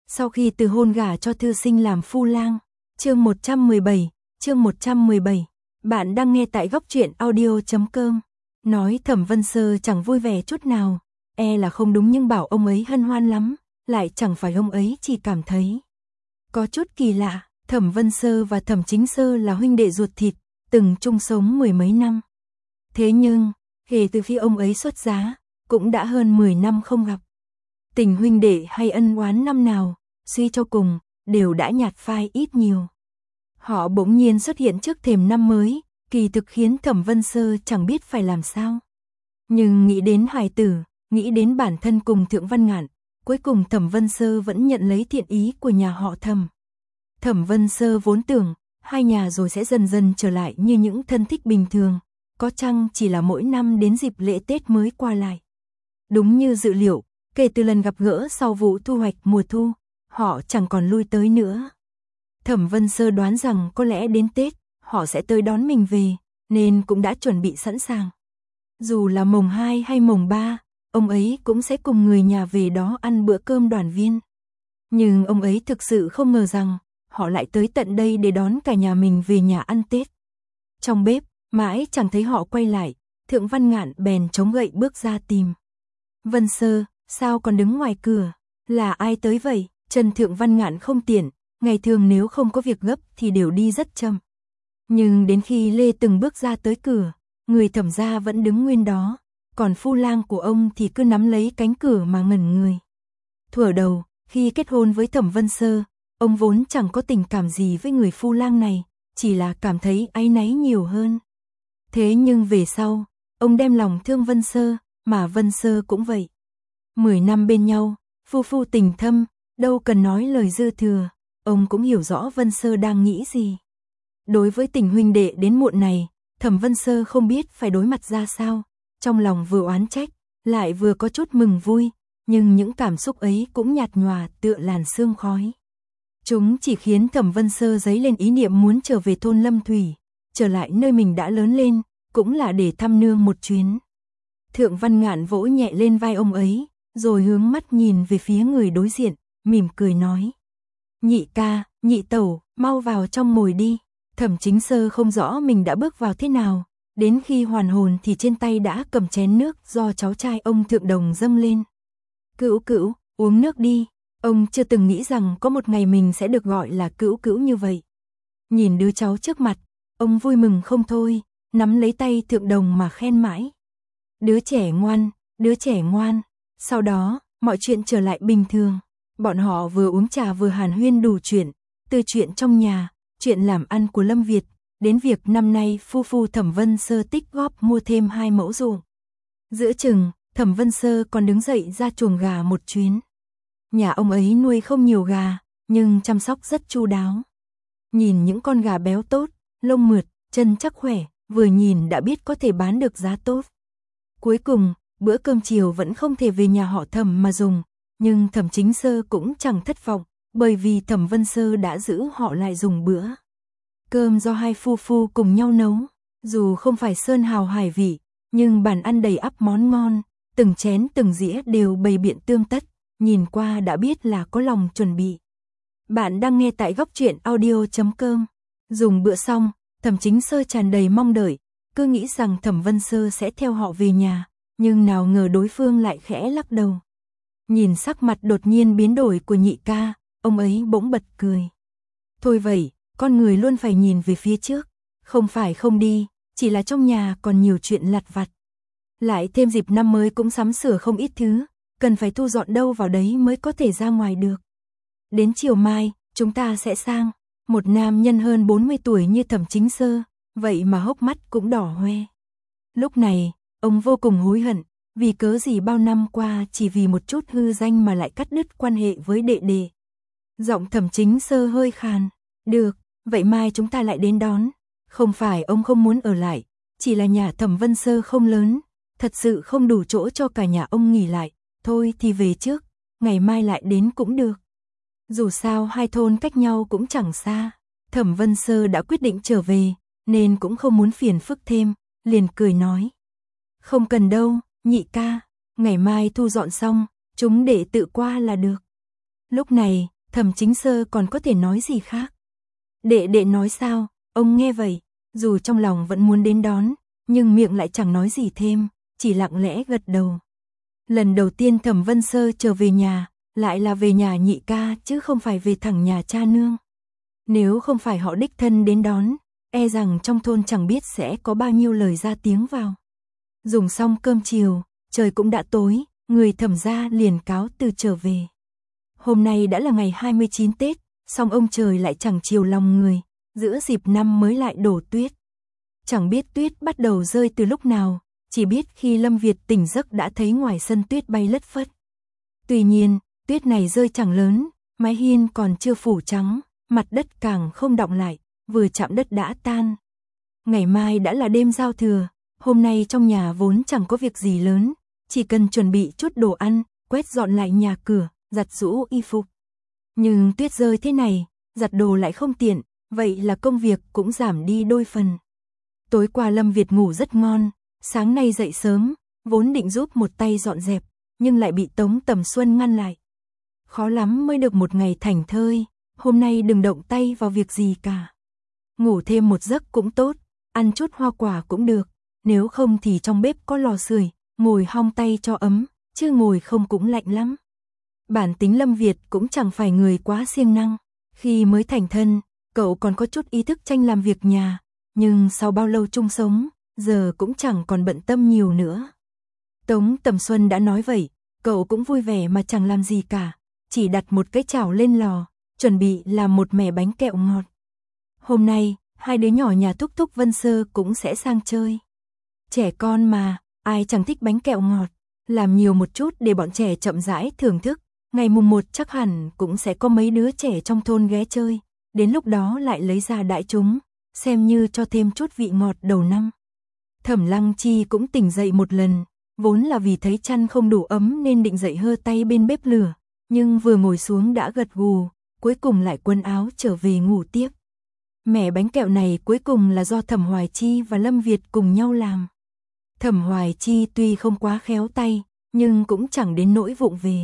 Sau khi từ hôn gả cho thư sinh làm phu lang. Chương 117. Bạn đang nghe tại góc truyện audio.com. Nói Thẩm Vân Sơ chẳng vui vẻ chút nào, là không đúng, nhưng bảo ông ấy hân hoan lắm, lại chẳng phải, ông ấy chỉ cảm thấy có chút kỳ lạ. Thẩm Vân Sơ và Thẩm Chính Sơ là huynh đệ ruột thịt, từng chung sống mười mấy năm. Thế nhưng, kể từ khi ông ấy xuất giá, cũng đã hơn 10 năm không gặp. Tình huynh đệ hay ân oán năm nào, suy cho cùng, đều đã nhạt phai ít nhiều. Họ bỗng nhiên xuất hiện trước thềm năm mới, kỳ thực khiến Thẩm Vân Sơ chẳng biết phải làm sao. Nhưng nghĩ đến hài tử, nghĩ đến bản thân cùng Thượng Văn Ngạn, cuối cùng Thẩm Vân Sơ vẫn nhận lấy thiện ý của nhà họ Thẩm. Thẩm Vân Sơ vốn tưởng, hai nhà rồi sẽ dần dần trở lại như những thân thích bình thường, có chăng chỉ là mỗi năm đến dịp lễ Tết mới qua lại. Đúng như dự liệu, kể từ lần gặp gỡ sau vụ thu hoạch mùa thu, họ chẳng còn lui tới nữa. Thẩm Vân Sơ đoán rằng có lẽ đến Tết, họ sẽ tới đón mình về, nên cũng đã chuẩn bị sẵn sàng. Dù là mồng 2 hay mồng 3, ông ấy cũng sẽ cùng người nhà về đó ăn bữa cơm đoàn viên. Nhưng ông ấy thực sự không ngờ rằng, họ lại tới tận đây để đón cả nhà mình về nhà ăn Tết. Trong bếp, mãi chẳng thấy họ quay lại, Thượng Văn Ngạn bèn chống gậy bước ra tìm. Vân Sơ, sao còn đứng ngoài cửa? Là ai tới vậy? Chân Thượng Văn Ngạn không tiện, ngày thường nếu không có việc gấp thì đều đi rất chậm. Nhưng đến khi Lê từng bước ra tới cửa, người Thẩm gia vẫn đứng nguyên đó, còn phu lang của ông thì cứ nắm lấy cánh cửa mà ngẩn người. Thuở đầu, khi kết hôn với Thẩm Vân Sơ, ông vốn chẳng có tình cảm gì với người phu lang này, chỉ là cảm thấy áy náy nhiều hơn. Thế nhưng về sau, ông đem lòng thương Vân Sơ, mà Vân Sơ cũng vậy. 10 năm bên nhau, phu phu tình thâm, đâu cần nói lời dư thừa, ông cũng hiểu rõ Vân Sơ đang nghĩ gì. Đối với tình huynh đệ đến muộn này, Thẩm Vân Sơ không biết phải đối mặt ra sao, trong lòng vừa oán trách, lại vừa có chút mừng vui, nhưng những cảm xúc ấy cũng nhạt nhòa tựa làn sương khói. Chúng chỉ khiến Thẩm Vân Sơ dấy lên ý niệm muốn trở về thôn Lâm Thủy, trở lại nơi mình đã lớn lên, cũng là để thăm nương một chuyến. Thượng Văn Ngạn vỗ nhẹ lên vai ông ấy, rồi hướng mắt nhìn về phía người đối diện, mỉm cười nói. Nhị ca, nhị tẩu, mau vào trong ngồi đi. Thẩm Chính Sơ không rõ mình đã bước vào thế nào, đến khi hoàn hồn thì trên tay đã cầm chén nước do cháu trai ông Thượng Đồng dâng lên. Cữu cữu, uống nước đi. Ông chưa từng nghĩ rằng có một ngày mình sẽ được gọi là cữu cữu như vậy. Nhìn đứa cháu trước mặt, ông vui mừng không thôi, nắm lấy tay Thượng Đồng mà khen mãi. Đứa trẻ ngoan, đứa trẻ ngoan. Sau đó, mọi chuyện trở lại bình thường. Bọn họ vừa uống trà vừa hàn huyên đủ chuyện, từ chuyện trong nhà, chuyện làm ăn của Lâm Việt, đến việc năm nay phu phu Thẩm Vân Sơ tích góp mua thêm 2 mẫu ruộng. Giữa chừng, Thẩm Vân Sơ còn đứng dậy ra chuồng gà một chuyến. Nhà ông ấy nuôi không nhiều gà, nhưng chăm sóc rất chu đáo. Nhìn những con gà béo tốt, lông mượt, chân chắc khỏe, vừa nhìn đã biết có thể bán được giá tốt. Cuối cùng, bữa cơm chiều vẫn không thể về nhà họ Thẩm mà dùng, nhưng Thẩm Chính Sơ cũng chẳng thất vọng, bởi vì Thẩm Vân Sơ đã giữ họ lại dùng bữa cơm do hai phu phu cùng nhau nấu. Dù không phải sơn hào hải vị, nhưng bàn ăn đầy ắp món ngon, từng chén từng dĩa đều bày biện tươm tất, nhìn qua đã biết là có lòng chuẩn bị. Bạn đang nghe tại góc truyện audio.com. Dùng bữa xong, Thẩm Chính Sơ tràn đầy mong đợi, cứ nghĩ rằng Thẩm Vân Sơ sẽ theo họ về nhà, nhưng nào ngờ đối phương lại khẽ lắc đầu. Nhìn sắc mặt đột nhiên biến đổi của nhị ca, ông ấy bỗng bật cười. Thôi vậy, con người luôn phải nhìn về phía trước, không phải không đi, chỉ là trong nhà còn nhiều chuyện lặt vặt. Lại thêm dịp năm mới cũng sắm sửa không ít thứ, cần phải thu dọn đâu vào đấy mới có thể ra ngoài được. Đến chiều mai, chúng ta sẽ sang. Một nam nhân hơn 40 tuổi như Thẩm Chính Sơ, vậy mà hốc mắt cũng đỏ hoe. Lúc này, ông vô cùng hối hận, vì cớ gì bao năm qua chỉ vì một chút hư danh mà lại cắt đứt quan hệ với đệ đệ. Giọng Thẩm Chính Sơ hơi khàn. Được, vậy mai chúng ta lại đến đón. Không phải ông không muốn ở lại, chỉ là nhà Thẩm Vân Sơ không lớn, thật sự không đủ chỗ cho cả nhà ông nghỉ lại. Thôi thì về trước, ngày mai lại đến cũng được. Dù sao hai thôn cách nhau cũng chẳng xa. Thẩm Vân Sơ đã quyết định trở về, nên cũng không muốn phiền phức thêm, liền cười nói. Không cần đâu, nhị ca, ngày mai thu dọn xong, chúng để tự qua là được. Lúc này, Thẩm Chính Sơ còn có thể nói gì khác. Đệ đệ nói sao? Ông nghe vậy, dù trong lòng vẫn muốn đến đón, nhưng miệng lại chẳng nói gì thêm, chỉ lặng lẽ gật đầu. Lần đầu tiên Thẩm Vân Sơ trở về nhà, lại là về nhà nhị ca chứ không phải về thẳng nhà cha nương. Nếu không phải họ đích thân đến đón, e rằng trong thôn chẳng biết sẽ có bao nhiêu lời ra tiếng vào. Dùng xong cơm chiều, trời cũng đã tối, người Thẩm gia liền cáo từ trở về. Hôm nay đã là ngày 29 Tết, song ông trời lại chẳng chiều lòng người, giữa dịp năm mới lại đổ tuyết. Chẳng biết tuyết bắt đầu rơi từ lúc nào, chỉ biết khi Lâm Việt tỉnh giấc đã thấy ngoài sân tuyết bay lất phất. Tuy nhiên, tuyết này rơi chẳng lớn, mái hiên còn chưa phủ trắng, mặt đất càng không đọng lại, vừa chạm đất đã tan. Ngày mai đã là đêm giao thừa, hôm nay trong nhà vốn chẳng có việc gì lớn, chỉ cần chuẩn bị chút đồ ăn, quét dọn lại nhà cửa, giặt giũ y phục. Nhưng tuyết rơi thế này, giặt đồ lại không tiện, vậy là công việc cũng giảm đi đôi phần. Tối qua Lâm Việt ngủ rất ngon, sáng nay dậy sớm, vốn định giúp một tay dọn dẹp, nhưng lại bị Tống Tầm Xuân ngăn lại. Khó lắm mới được một ngày thảnh thơi, hôm nay đừng động tay vào việc gì cả. Ngủ thêm một giấc cũng tốt, ăn chút hoa quả cũng được, nếu không thì trong bếp có lò sưởi, ngồi hong tay cho ấm, chứ ngồi không cũng lạnh lắm. Bản tính Lâm Việt cũng chẳng phải người quá siêng năng, khi mới thành thân, cậu còn có chút ý thức tranh làm việc nhà, nhưng sau bao lâu chung sống, giờ cũng chẳng còn bận tâm nhiều nữa. Tống Tầm Xuân đã nói vậy, cậu cũng vui vẻ mà chẳng làm gì cả, chỉ đặt một cái chảo lên lò, chuẩn bị làm một mẻ bánh kẹo ngọt. Hôm nay, hai đứa nhỏ nhà Thúc Thúc Vân Sơ cũng sẽ sang chơi. Trẻ con mà, ai chẳng thích bánh kẹo ngọt, làm nhiều một chút để bọn trẻ chậm rãi thưởng thức. Ngày mùng 1 chắc hẳn cũng sẽ có mấy đứa trẻ trong thôn ghé chơi, đến lúc đó lại lấy ra đãi chúng, xem như cho thêm chút vị ngọt đầu năm. Thẩm Lăng Chi cũng tỉnh dậy một lần, vốn là vì thấy chăn không đủ ấm nên định dậy hơ tay bên bếp lửa, nhưng vừa ngồi xuống đã gật gù, cuối cùng lại quần áo trở về ngủ tiếp. Mẻ bánh kẹo này cuối cùng là do Thẩm Hoài Chi và Lâm Việt cùng nhau làm. Thẩm Hoài Chi tuy không quá khéo tay, nhưng cũng chẳng đến nỗi vụng về.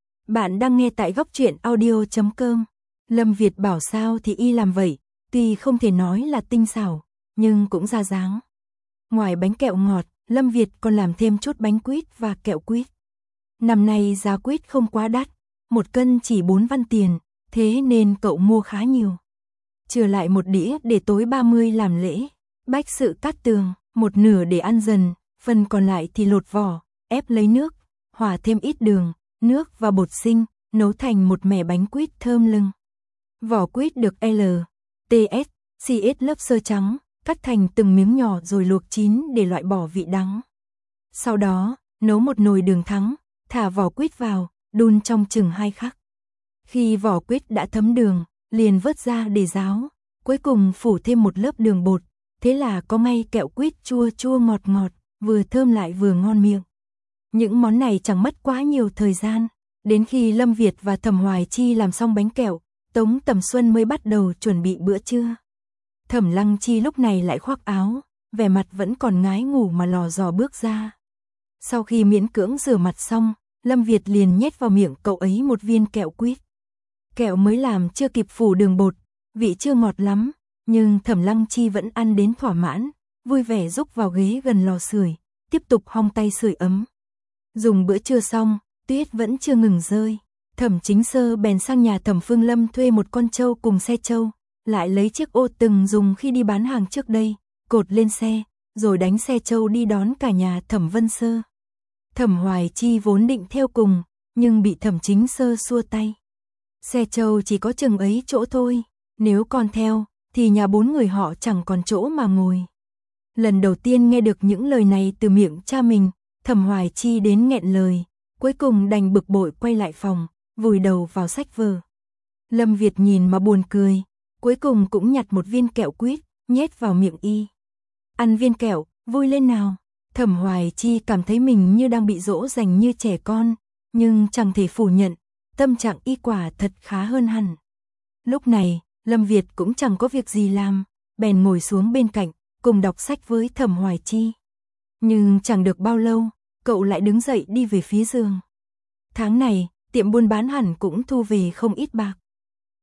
Bạn đang nghe tại góc truyện audio.com. Lâm Việt bảo sao thì y làm vậy, tuy không thể nói là tinh xảo, nhưng cũng ra dáng. Ngoài bánh kẹo ngọt, Lâm Việt còn làm thêm chút bánh quýt và kẹo quýt. Năm nay giá quýt không quá đắt, 1 cân chỉ 4 văn tiền, thế nên cậu mua khá nhiều. Chừa lại một đĩa để tối 30 làm lễ, bách sự cát tường, một nửa để ăn dần, phần còn lại thì lột vỏ, ép lấy nước, hòa thêm ít đường, nước và bột sinh, nấu thành một mẻ bánh quýt thơm lừng. Vỏ quýt được L, T, S, CS lớp sơ trắng, cắt thành từng miếng nhỏ rồi luộc chín để loại bỏ vị đắng. Sau đó, nấu một nồi đường thắng, thả vỏ quýt vào, đun trong chừng 2 khắc. Khi vỏ quýt đã thấm đường, liền vớt ra để ráo, cuối cùng phủ thêm một lớp đường bột, thế là có ngay kẹo quýt chua chua ngọt ngọt, vừa thơm lại vừa ngon miệng. Những món này chẳng mất quá nhiều thời gian, đến khi Lâm Việt và Thẩm Hoài Chi làm xong bánh kẹo, Tống Tầm Xuân mới bắt đầu chuẩn bị bữa trưa. Thẩm Lăng Chi lúc này lại khoác áo, vẻ mặt vẫn còn ngái ngủ mà lò dò bước ra. Sau khi miễn cưỡng rửa mặt xong, Lâm Việt liền nhét vào miệng cậu ấy một viên kẹo quýt. Kẹo mới làm chưa kịp phủ đường bột, vị chưa ngọt lắm, nhưng Thẩm Lăng Chi vẫn ăn đến thỏa mãn, vui vẻ rúc vào ghế gần lò sưởi, tiếp tục hong tay sưởi ấm. Dùng bữa trưa xong, tuyết vẫn chưa ngừng rơi. Thẩm Chính Sơ bèn sang nhà Thẩm Phương Lâm thuê một con trâu cùng xe trâu, lại lấy chiếc ô từng dùng khi đi bán hàng trước đây, cột lên xe, rồi đánh xe trâu đi đón cả nhà Thẩm Vân Sơ. Thẩm Hoài Chi vốn định theo cùng, nhưng bị Thẩm Chính Sơ xua tay. Xe trâu chỉ có chừng ấy chỗ thôi, nếu con theo, thì nhà 4 người họ chẳng còn chỗ mà ngồi. Lần đầu tiên nghe được những lời này từ miệng cha mình, Thẩm Hoài Chi đến nghẹn lời, cuối cùng đành bực bội quay lại phòng, vùi đầu vào sách vở. Lâm Việt nhìn mà buồn cười, cuối cùng cũng nhặt một viên kẹo quýt, nhét vào miệng y. Ăn viên kẹo, vui lên nào. Thẩm Hoài Chi cảm thấy mình như đang bị dỗ dành như trẻ con, nhưng chẳng thể phủ nhận, tâm trạng y quả thật khá hơn hẳn. Lúc này, Lâm Việt cũng chẳng có việc gì làm, bèn ngồi xuống bên cạnh, cùng đọc sách với Thẩm Hoài Chi. Nhưng chẳng được bao lâu, cậu lại đứng dậy đi về phía giường. Tháng này, tiệm buôn bán hẳn cũng thu về không ít bạc.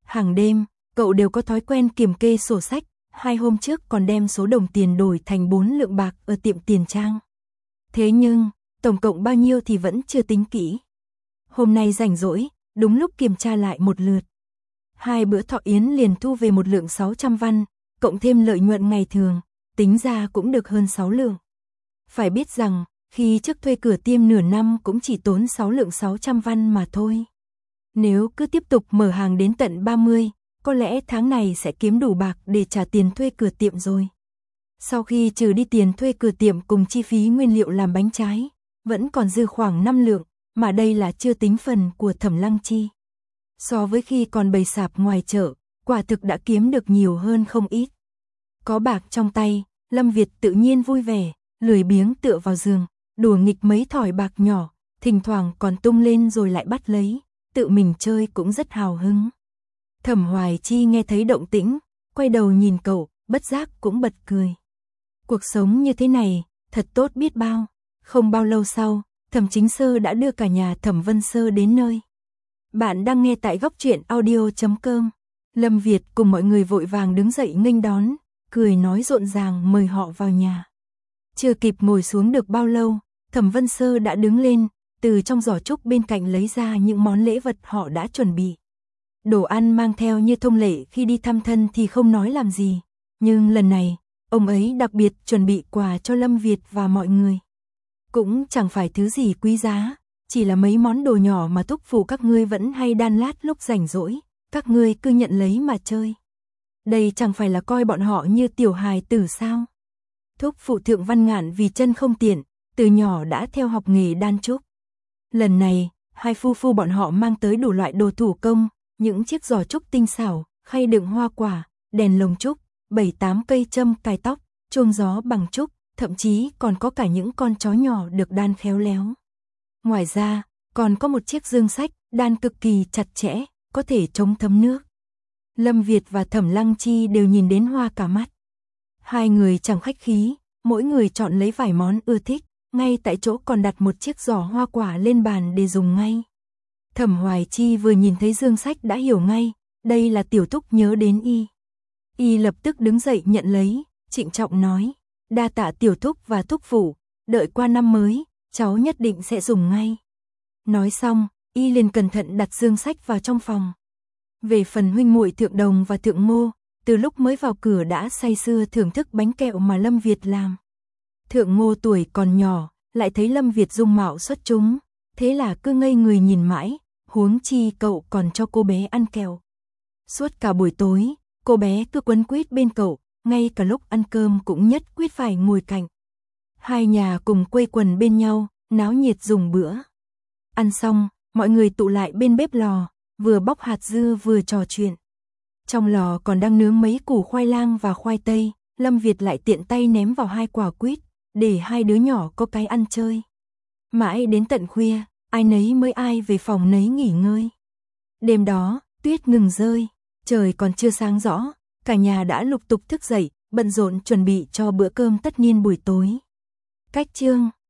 Hàng đêm, cậu đều có thói quen kiểm kê sổ sách, 2 hôm trước còn đem số đồng tiền đổi thành 4 lượng bạc ở tiệm tiền trang. Thế nhưng, tổng cộng bao nhiêu thì vẫn chưa tính kỹ. Hôm nay rảnh rỗi, đúng lúc kiểm tra lại một lượt. 2 bữa thọ yến liền thu về 1 lượng 600 văn, cộng thêm lợi nhuận ngày thường, tính ra cũng được hơn 6 lượng. Phải biết rằng, khi trước thuê cửa tiệm nửa năm cũng chỉ tốn 6 lượng 600 văn mà thôi. Nếu cứ tiếp tục mở hàng đến tận 30, có lẽ tháng này sẽ kiếm đủ bạc để trả tiền thuê cửa tiệm rồi. Sau khi trừ đi tiền thuê cửa tiệm cùng chi phí nguyên liệu làm bánh trái, vẫn còn dư khoảng 5 lượng, mà đây là chưa tính phần của Thẩm Lăng Chi. So với khi còn bày sạp ngoài chợ, quả thực đã kiếm được nhiều hơn không ít. Có bạc trong tay, Lâm Việt tự nhiên vui vẻ, lười biếng tựa vào giường, đùa nghịch mấy thỏi bạc nhỏ, thỉnh thoảng còn tung lên rồi lại bắt lấy, tự mình chơi cũng rất hào hứng. Thẩm Hoài Chi nghe thấy động tĩnh, quay đầu nhìn cậu, bất giác cũng bật cười. Cuộc sống như thế này, thật tốt biết bao. Không bao lâu sau, Thẩm Chính Sơ đã đưa cả nhà Thẩm Vân Sơ đến nơi. Bạn đang nghe tại góc truyện audio.com. Lâm Việt cùng mọi người vội vàng đứng dậy nghênh đón, cười nói rộn ràng mời họ vào nhà. Chưa kịp ngồi xuống được bao lâu, Thẩm Vân Sơ đã đứng lên, từ trong giỏ trúc bên cạnh lấy ra những món lễ vật họ đã chuẩn bị. Đồ ăn mang theo như thông lệ khi đi thăm thân thì không nói làm gì, nhưng lần này, ông ấy đặc biệt chuẩn bị quà cho Lâm Việt và mọi người. Cũng chẳng phải thứ gì quý giá, chỉ là mấy món đồ nhỏ mà thúc phụ các ngươi vẫn hay đan lát lúc rảnh rỗi, các ngươi cứ nhận lấy mà chơi. Đây chẳng phải là coi bọn họ như tiểu hài tử sao? Thúc phụ Thượng Văn Ngạn vì chân không tiện, từ nhỏ đã theo học nghề đan trúc. Lần này, hai phu phu bọn họ mang tới đủ loại đồ thủ công, những chiếc giỏ trúc tinh xảo, khay đựng hoa quả, đèn lồng trúc, 7-8 cây châm cài tóc, chuông gió bằng trúc, thậm chí còn có cả những con chó nhỏ được đan khéo léo. Ngoài ra, còn có một chiếc dương sách, đan cực kỳ chặt chẽ, có thể chống thấm nước. Lâm Việt và Thẩm Lăng Chi đều nhìn đến hoa cả mắt. Hai người chẳng khách khí, mỗi người chọn lấy vài món ưa thích, ngay tại chỗ còn đặt một chiếc giỏ hoa quả lên bàn để dùng ngay. Thẩm Hoài Chi vừa nhìn thấy dương sách đã hiểu ngay, đây là tiểu thúc nhớ đến y. Y lập tức đứng dậy nhận lấy, trịnh trọng nói, đa tạ tiểu thúc và thúc phụ, đợi qua năm mới, cháu nhất định sẽ dùng ngay. Nói xong, y liền cẩn thận đặt dương sách vào trong phòng. Về phần huynh muội Thượng Đồng và Thượng Ngô, từ lúc mới vào cửa đã say sưa thưởng thức bánh kẹo mà Lâm Việt làm. Thượng Ngô tuổi còn nhỏ, lại thấy Lâm Việt dung mạo xuất chúng, thế là cứ ngây người nhìn mãi, huống chi cậu còn cho cô bé ăn kẹo. Suốt cả buổi tối, cô bé cứ quấn quýt bên cậu, ngay cả lúc ăn cơm cũng nhất quyết phải ngồi cạnh. Hai nhà cùng quây quần bên nhau, náo nhiệt dùng bữa. Ăn xong, mọi người tụ lại bên bếp lò, vừa bóc hạt dưa vừa trò chuyện. Trong lò còn đang nướng mấy củ khoai lang và khoai tây, Lâm Việt lại tiện tay ném vào 2 quả quýt, để hai đứa nhỏ có cái ăn chơi. Mãi đến tận khuya, ai nấy mới ai về phòng nấy nghỉ ngơi. Đêm đó, tuyết ngừng rơi, trời còn chưa sáng rõ, cả nhà đã lục tục thức dậy, bận rộn chuẩn bị cho bữa cơm tất niên buổi tối. Cách chương